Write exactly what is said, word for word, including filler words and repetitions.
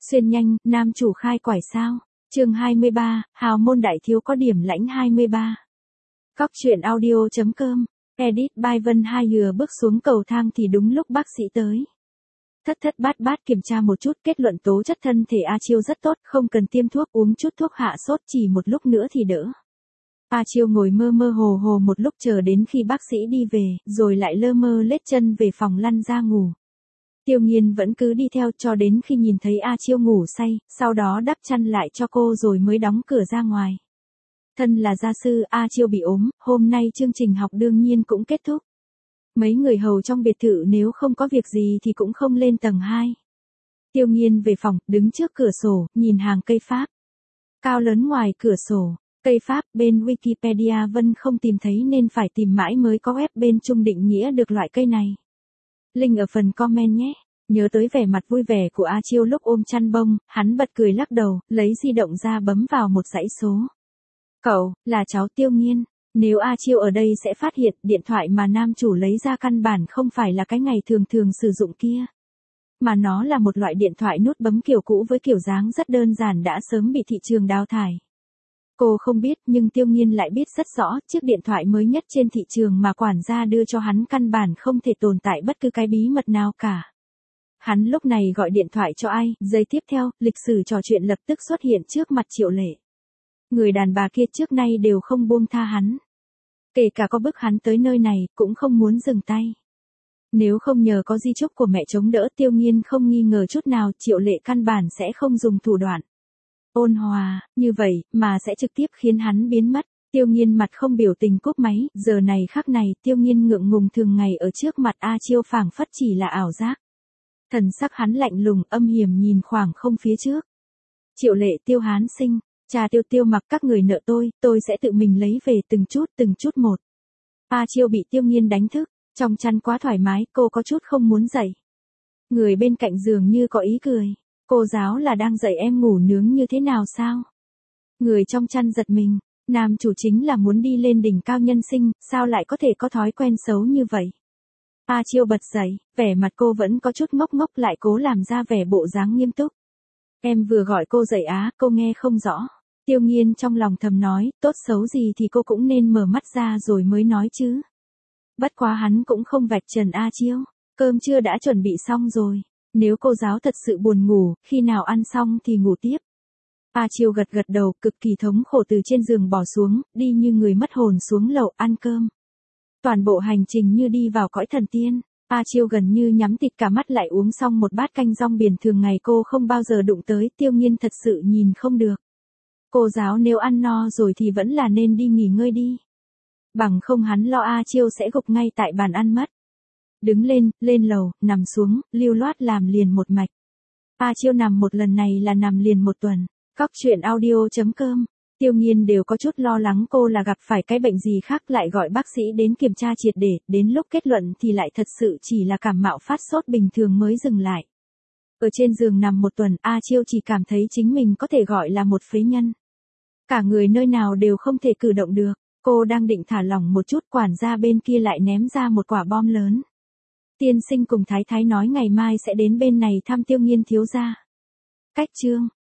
Xuyên nhanh, nam chủ khai quải sao? Chương hai mươi ba, hào môn đại thiếu có điểm lãnh hai mươi ba. Cóc truyện audio.com, edit by Vân Hai vừa bước xuống cầu thang thì đúng lúc bác sĩ tới. Thất thất bát bát kiểm tra một chút, kết luận tố chất thân thể A Chiêu rất tốt, không cần tiêm thuốc, uống chút thuốc hạ sốt chỉ một lúc nữa thì đỡ. A Chiêu ngồi mơ mơ hồ hồ một lúc chờ đến khi bác sĩ đi về, rồi lại lơ mơ lết chân về phòng lăn ra ngủ. Tiêu Nghiên vẫn cứ đi theo cho đến khi nhìn thấy A Chiêu ngủ say, sau đó đắp chăn lại cho cô rồi mới đóng cửa ra ngoài. Thân là gia sư, A Chiêu bị ốm, hôm nay chương trình học đương nhiên cũng kết thúc. Mấy người hầu trong biệt thự nếu không có việc gì thì cũng không lên tầng hai. Tiêu Nghiên về phòng, đứng trước cửa sổ, nhìn hàng cây Pháp. Cao lớn ngoài cửa sổ, cây Pháp bên Wikipedia Vân không tìm thấy nên phải tìm mãi mới có web bên Trung định nghĩa được loại cây này. Link ở phần comment nhé. Nhớ tới vẻ mặt vui vẻ của A Chiêu lúc ôm chăn bông, hắn bật cười lắc đầu, lấy di động ra bấm vào một dãy số. Cậu, là cháu Tiêu Nghiên. Nếu A Chiêu ở đây sẽ phát hiện điện thoại mà nam chủ lấy ra căn bản không phải là cái ngày thường thường sử dụng kia. Mà nó là một loại điện thoại nút bấm kiểu cũ với kiểu dáng rất đơn giản đã sớm bị thị trường đào thải. Cô không biết nhưng Tiêu Nghiên lại biết rất rõ, chiếc điện thoại mới nhất trên thị trường mà quản gia đưa cho hắn căn bản không thể tồn tại bất cứ cái bí mật nào cả. Hắn lúc này gọi điện thoại cho ai, giây tiếp theo, lịch sử trò chuyện lập tức xuất hiện trước mặt Triệu Lệ. Người đàn bà kia trước nay đều không buông tha hắn. Kể cả có bức hắn tới nơi này, cũng không muốn dừng tay. Nếu không nhờ có di chúc của mẹ chống đỡ, Tiêu Nghiên không nghi ngờ chút nào Triệu Lệ căn bản sẽ không dùng thủ đoạn ôn hòa, như vậy, mà sẽ trực tiếp khiến hắn biến mất. Tiêu Nghiên mặt không biểu tình cúp máy, giờ này khắc này, Tiêu Nghiên ngượng ngùng thường ngày ở trước mặt A Chiêu phảng phất chỉ là ảo giác. Thần sắc hắn lạnh lùng, âm hiểm nhìn khoảng không phía trước. Triệu Lệ, Tiêu Hán Sinh, cha Tiêu Tiêu mặc các người nợ tôi, tôi sẽ tự mình lấy về từng chút từng chút một. A Chiêu bị Tiêu Nghiên đánh thức, trong chăn quá thoải mái, cô có chút không muốn dậy. Người bên cạnh giường như có ý cười. Cô giáo là đang dạy em ngủ nướng như thế nào sao? Người trong chăn giật mình, nam chủ chính là muốn đi lên đỉnh cao nhân sinh, sao lại có thể có thói quen xấu như vậy? A Chiêu bật dậy, vẻ mặt cô vẫn có chút ngốc ngốc lại cố làm ra vẻ bộ dáng nghiêm túc. Em vừa gọi cô dậy á, cô nghe không rõ. Tiêu Nghiên trong lòng thầm nói, tốt xấu gì thì cô cũng nên mở mắt ra rồi mới nói chứ. Bất quá hắn cũng không vạch trần A Chiêu, cơm trưa đã chuẩn bị xong rồi. Nếu cô giáo thật sự buồn ngủ, khi nào ăn xong thì ngủ tiếp. A Chiêu gật gật đầu, cực kỳ thống khổ từ trên giường bỏ xuống, đi như người mất hồn xuống lầu ăn cơm. Toàn bộ hành trình như đi vào cõi thần tiên. A Chiêu gần như nhắm tịt cả mắt lại uống xong một bát canh rong biển thường ngày cô không bao giờ đụng tới. Tiêu Nghiên thật sự nhìn không được. Cô giáo nếu ăn no rồi thì vẫn là nên đi nghỉ ngơi đi. Bằng không hắn lo A Chiêu sẽ gục ngay tại bàn ăn mất. Đứng lên, lên lầu, nằm xuống, lưu loát làm liền một mạch. A Chiêu nằm một lần này là nằm liền một tuần. Cóc truyện audio.com, Tiêu Nghiên đều có chút lo lắng cô là gặp phải cái bệnh gì khác lại gọi bác sĩ đến kiểm tra triệt để, đến lúc kết luận thì lại thật sự chỉ là cảm mạo phát sốt bình thường mới dừng lại. Ở trên giường nằm một tuần, A Chiêu chỉ cảm thấy chính mình có thể gọi là một phế nhân. Cả người nơi nào đều không thể cử động được, cô đang định thả lỏng một chút quản gia bên kia lại ném ra một quả bom lớn. Tiên sinh cùng Thái Thái nói ngày mai sẽ đến bên này thăm Tiêu Nghiên thiếu gia. Cách chương.